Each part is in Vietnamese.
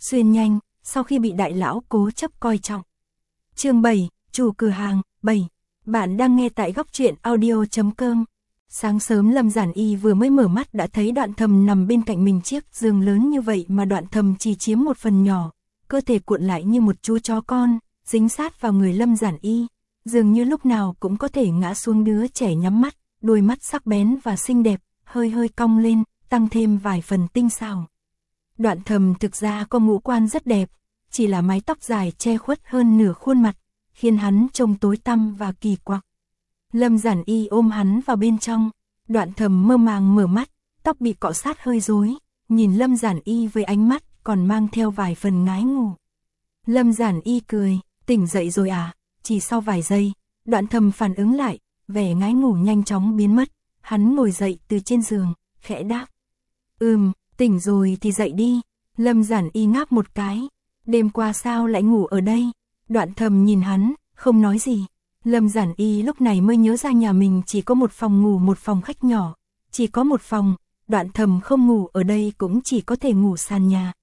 xuyên nhanh, sau khi bị đại lão cố chấp coi trọng. Chương 7, chủ cửa hàng, 7. Bạn đang nghe tại góc truyện audio.com. Sáng sớm Lâm Giản Y vừa mới mở mắt đã thấy Đoạn Thầm nằm bên cạnh mình, chiếc giường lớn như vậy mà Đoạn Thầm chỉ chiếm một phần nhỏ, cơ thể cuộn lại như một chú chó con, dính sát vào người Lâm Giản Y, dường như lúc nào cũng có thể ngã xuống. Đứa trẻ nhắm mắt, đôi mắt sắc bén và xinh đẹp, hơi hơi cong lên, tăng thêm vài phần tinh xảo. Đoạn Thầm thực ra có ngũ quan rất đẹp, chỉ là mái tóc dài che khuất hơn nửa khuôn mặt, khiến hắn trông tối tăm và kỳ quặc. Lâm Giản Y ôm hắn vào bên trong, Đoạn Thầm mơ màng mở mắt, tóc bị cọ sát hơi rối, nhìn Lâm Giản Y với ánh mắt còn mang theo vài phần ngái ngủ. Lâm Giản Y cười, tỉnh dậy rồi à? Chỉ sau vài giây, Đoạn Thầm phản ứng lại, vẻ ngái ngủ nhanh chóng biến mất, hắn ngồi dậy từ trên giường, khẽ đáp. Tỉnh rồi thì dậy đi. Lâm Giản Y ngáp một cái, đêm qua sao lại ngủ ở đây? Đoạn Thầm nhìn hắn, không nói gì. Lâm Giản Y lúc này mới nhớ ra nhà mình chỉ có một phòng ngủ, một phòng khách nhỏ, chỉ có một phòng, Đoạn Thầm không ngủ ở đây cũng chỉ có thể ngủ sàn nhà.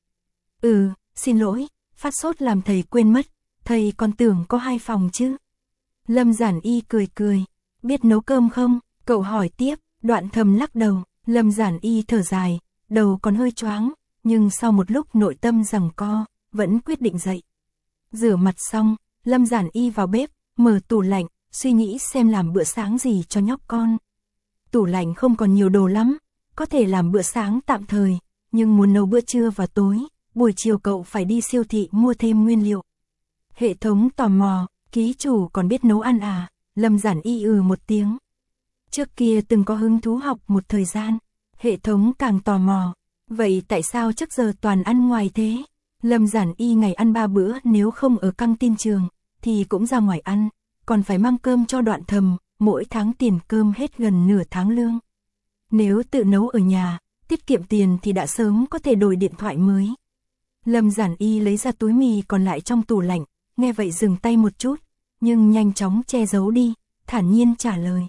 Xin lỗi, phát sốt làm thầy quên mất, thầy còn tưởng có 2 phòng chứ. Lâm Giản Y cười, biết nấu cơm không? Cậu hỏi tiếp. Đoạn Thầm lắc đầu. Lâm Giản Y thở dài, đầu còn hơi choáng, nhưng sau một lúc nội tâm giằng co, vẫn quyết định dậy. Rửa mặt xong, Lâm Giản Y vào bếp, mở tủ lạnh, suy nghĩ xem làm bữa sáng gì cho nhóc con. Tủ lạnh không còn nhiều đồ lắm, có thể làm bữa sáng tạm thời, nhưng muốn nấu bữa trưa và tối, buổi chiều cậu phải đi siêu thị mua thêm nguyên liệu. Hệ thống tò mò, ký chủ còn biết nấu ăn à? Lâm Giản Y một tiếng. Trước kia từng có hứng thú học một thời gian. Hệ thống càng tò mò, vậy tại sao trước giờ toàn ăn ngoài thế? Lâm Giản Y ngày ăn 3 bữa, nếu không ở căng tin trường thì cũng ra ngoài ăn, còn phải mang cơm cho Đoạn Thầm, mỗi tháng tiền cơm hết gần nửa tháng lương. Nếu tự nấu ở nhà, tiết kiệm tiền thì đã sớm có thể đổi điện thoại mới. Lâm Giản Y lấy ra túi mì còn lại trong tủ lạnh, nghe vậy dừng tay một chút, nhưng nhanh chóng che giấu đi, thản nhiên trả lời.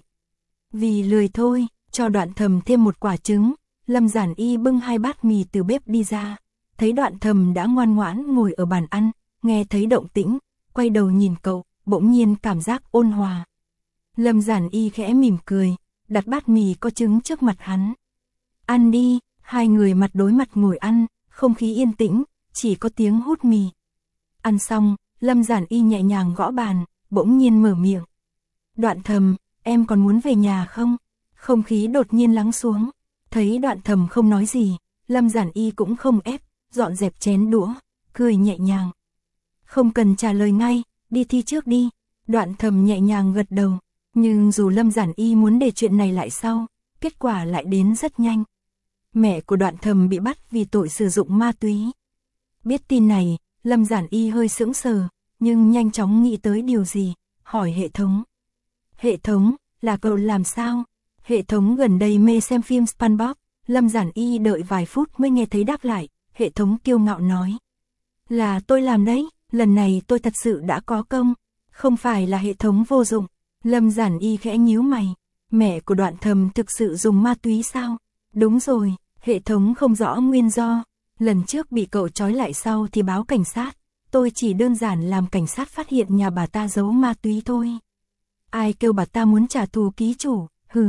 Vì lười thôi. Cho Đoạn Thầm thêm một quả trứng, Lâm Giản Y bưng 2 bát mì từ bếp đi ra, thấy Đoạn Thầm đã ngoan ngoãn ngồi ở bàn ăn, nghe thấy động tĩnh, quay đầu nhìn cậu, bỗng nhiên cảm giác ôn hòa. Lâm Giản Y khẽ mỉm cười, đặt bát mì có trứng trước mặt hắn. Ăn đi. Hai người mặt đối mặt ngồi ăn, không khí yên tĩnh, chỉ có tiếng hút mì. Ăn xong, Lâm Giản Y nhẹ nhàng gõ bàn, bỗng nhiên mở miệng. Đoạn Thầm, em còn muốn về nhà không? Không khí đột nhiên lắng xuống, thấy Đoạn Thầm không nói gì, Lâm Giản Y cũng không ép, dọn dẹp chén đũa, cười nhẹ nhàng. Không cần trả lời ngay, đi thi trước đi. Đoạn Thầm nhẹ nhàng gật đầu, nhưng dù Lâm Giản Y muốn để chuyện này lại sau, kết quả lại đến rất nhanh. Mẹ của Đoạn Thầm bị bắt vì tội sử dụng ma túy. Biết tin này, Lâm Giản Y hơi sững sờ, nhưng nhanh chóng nghĩ tới điều gì, hỏi hệ thống. Hệ thống, là cậu làm sao? Hệ thống gần đây mê xem phim SpongeBob. Lâm Giản Y đợi vài phút mới nghe thấy đáp lại, hệ thống kiêu ngạo nói. Là tôi làm đấy, lần này tôi thật sự đã có công, không phải là hệ thống vô dụng. Lâm Giản Y khẽ nhíu mày, mẹ của Đoạn Thầm thực sự dùng ma túy sao? Đúng rồi, hệ thống không rõ nguyên do, lần trước bị cậu trói lại sau thì báo cảnh sát, tôi chỉ đơn giản làm cảnh sát phát hiện nhà bà ta giấu ma túy thôi. Ai kêu bà ta muốn trả thù ký chủ? Hừ.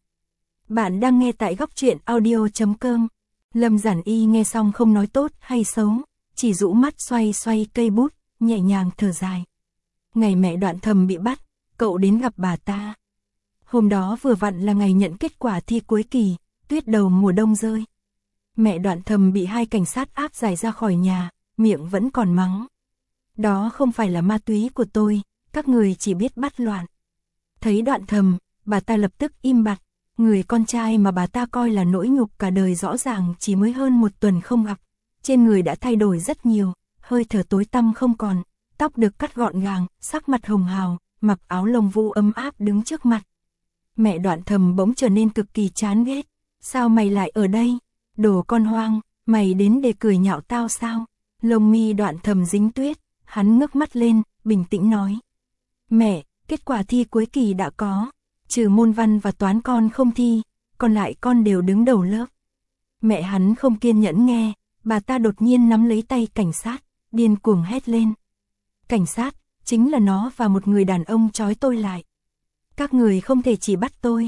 Bạn đang nghe tại góc truyện audio.com. Lâm Giản Y nghe xong không nói tốt hay xấu, chỉ rũ mắt xoay cây bút, nhẹ nhàng thở dài. Ngày mẹ Đoạn Thầm bị bắt, cậu đến gặp bà ta. Hôm đó vừa vặn là ngày nhận kết quả thi cuối kỳ, tuyết đầu mùa đông rơi. Mẹ Đoạn Thầm bị 2 cảnh sát áp giải ra khỏi nhà, miệng vẫn còn mắng. Đó không phải là ma túy của tôi, các người chỉ biết bắt loạn. Thấy Đoạn Thầm, bà ta lập tức im bặt, người con trai mà bà ta coi là nỗi nhục cả đời rõ ràng chỉ mới hơn 1 tuần không gặp, trên người đã thay đổi rất nhiều, hơi thở tối tăm không còn, tóc được cắt gọn gàng, sắc mặt hồng hào, mặc áo lông vũ ấm áp đứng trước mặt. Mẹ Đoạn Thầm bỗng trở nên cực kỳ chán ghét, sao mày lại ở đây? Đồ con hoang, mày đến để cười nhạo tao sao? Lông mi Đoạn Thầm dính tuyết, hắn ngước mắt lên, bình tĩnh nói. Mẹ, kết quả thi cuối kỳ đã có, trừ môn văn và toán con không thi, còn lại con đều đứng đầu lớp. Mẹ hắn không kiên nhẫn nghe, bà ta đột nhiên nắm lấy tay cảnh sát, điên cuồng hét lên. Cảnh sát, chính là nó và một người đàn ông trói tôi lại. Các người không thể chỉ bắt tôi,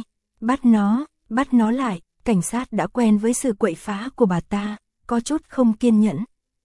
bắt nó lại. Cảnh sát đã quen với sự quậy phá của bà ta, có chút không kiên nhẫn.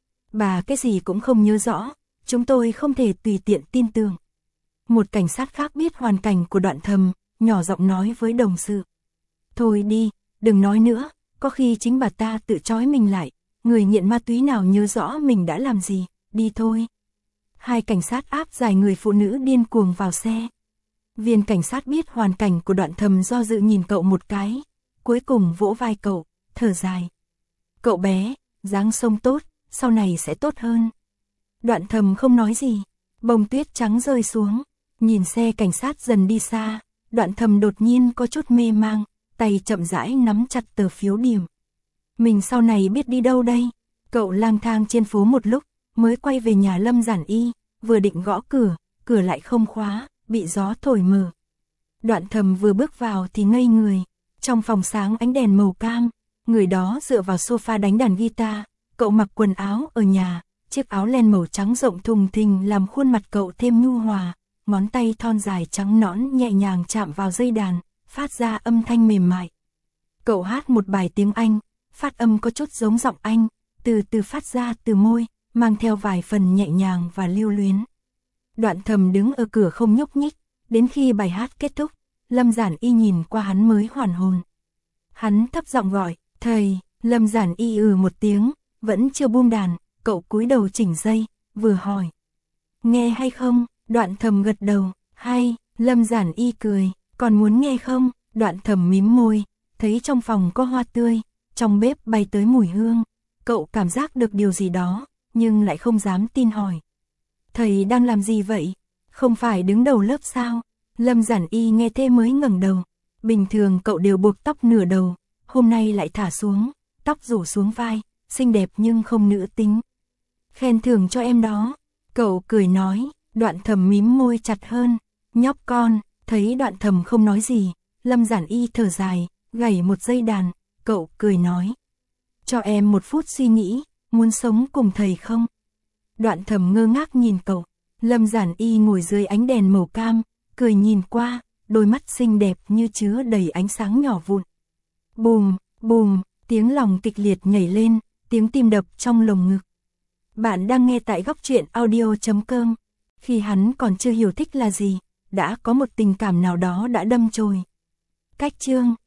Bà cái gì cũng không nhớ rõ, chúng tôi không thể tùy tiện tin tưởng. Một cảnh sát khác biết hoàn cảnh của Đoạn Thầm, nhỏ giọng nói với đồng sự. Thôi đi, đừng nói nữa, có khi chính bà ta tự trói mình lại, người nghiện ma túy nào nhớ rõ mình đã làm gì, đi thôi. Hai cảnh sát áp giải người phụ nữ điên cuồng vào xe. Viên cảnh sát biết hoàn cảnh của Đoạn Thầm do dự nhìn cậu một cái, cuối cùng vỗ vai cậu, thở dài. Cậu bé, dáng sông tốt, sau này sẽ tốt hơn. Đoạn Thầm không nói gì, bông tuyết trắng rơi xuống, nhìn xe cảnh sát dần đi xa, Đoạn Thầm đột nhiên có chút mê mang, tay chậm rãi nắm chặt tờ phiếu điểm. Mình sau này biết đi đâu đây? Cậu lang thang trên phố một lúc, mới quay về nhà Lâm Giản Y, vừa định gõ cửa, cửa lại không khóa, bị gió thổi mở. Đoạn Thầm vừa bước vào thì ngây người, trong phòng sáng ánh đèn màu cam, người đó dựa vào sofa đánh đàn guitar, cậu mặc quần áo ở nhà, chiếc áo len màu trắng rộng thùng thình làm khuôn mặt cậu thêm nhu hòa, ngón tay thon dài trắng nõn nhẹ nhàng chạm vào dây đàn, phát ra âm thanh mềm mại. Cậu hát một bài tiếng Anh, phát âm có chút giống giọng Anh, từ từ phát ra từ môi, mang theo vài phần nhẹ nhàng và lưu luyến. Đoạn Thầm đứng ở cửa không nhúc nhích, đến khi bài hát kết thúc, Lâm Giản Y nhìn qua hắn mới hoàn hồn. Hắn thấp giọng gọi, thầy. Lâm Giản Y một tiếng, vẫn chưa buông đàn, cậu cúi đầu chỉnh dây, vừa hỏi. Nghe hay không? Đoạn Thầm gật đầu, hay. Lâm Giản Y cười, còn muốn nghe không? Đoạn Thầm mím môi, thấy trong phòng có hoa tươi, trong bếp bay tới mùi hương. Cậu cảm giác được điều gì đó, nhưng lại không dám tin hỏi. Thầy đang làm gì vậy? Không phải đứng đầu lớp sao? Lâm Giản Y nghe thế mới ngẩng đầu. Bình thường cậu đều buộc tóc nửa đầu, hôm nay lại thả xuống, tóc rủ xuống vai, xinh đẹp nhưng không nữ tính. Khen thưởng cho em đó. Cậu cười nói, Đoạn Thầm mím môi chặt hơn. Nhóc con. Thấy Đoạn Thầm không nói gì, Lâm Giản Y thở dài, gảy một dây đàn, cậu cười nói. Cho em một phút suy nghĩ, muốn sống cùng thầy không? Đoạn Thầm ngơ ngác nhìn cậu. Lâm Giản Y ngồi dưới ánh đèn màu cam, cười nhìn qua, đôi mắt xinh đẹp như chứa đầy ánh sáng nhỏ vụn. Bùm, bùm, tiếng lòng kịch liệt nhảy lên, tiếng tim đập trong lồng ngực. Bạn đang nghe tại Góc Truyện Audio.com. Khi hắn còn chưa hiểu thích là gì, đã có một tình cảm nào đó đã đâm chồi. Cách chương